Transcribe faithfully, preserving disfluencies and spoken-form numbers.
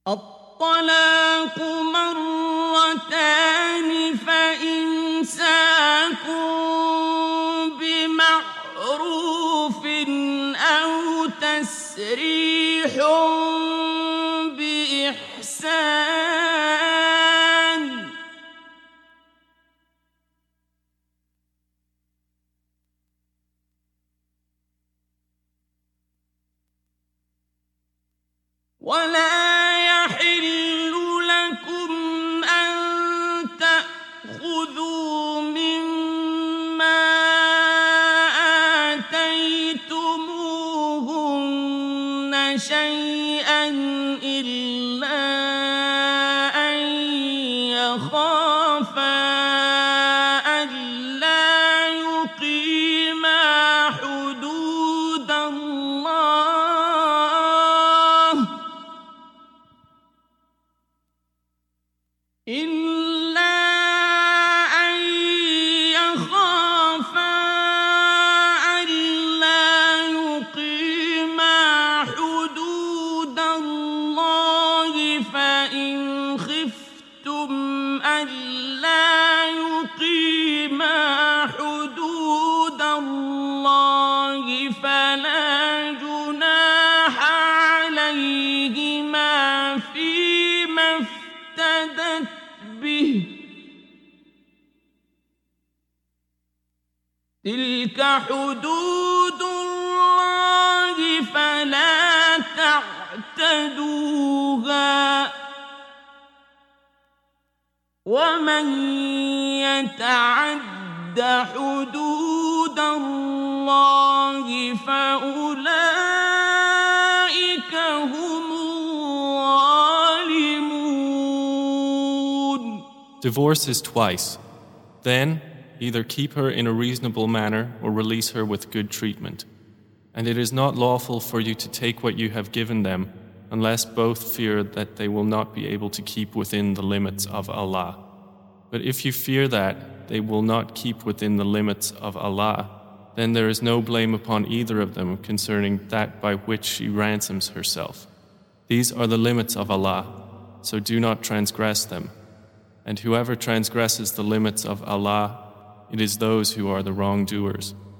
الطلاق مرتان فإمساك بمعروف أو تسريح بإحسان ولا يحل لكم أن تأخذوا مما آتيتموهن شيئا إلا أن يخافا ألا يقيما حدود الله إلا أن يخافا ألا يقيما حدود الله فإن خفتم ألا يقيما حدود الله فلا جناح عليهما فيما افتدت به تلك حدود الله فلا تعتدوها ومن يتعد حدود الله فأولئك هم الظالمون. Divorce is twice. Then, either keep her in a reasonable manner or release her with good treatment. And it is not lawful for you to take what you have given them unless both fear that they will not be able to keep within the limits of Allah. But if you fear that they will not keep within the limits of Allah, then there is no blame upon either of them concerning that by which she ransoms herself. These are the limits of Allah, so do not transgress them. And whoever transgresses the limits of Allah, it is those who are the wrongdoers.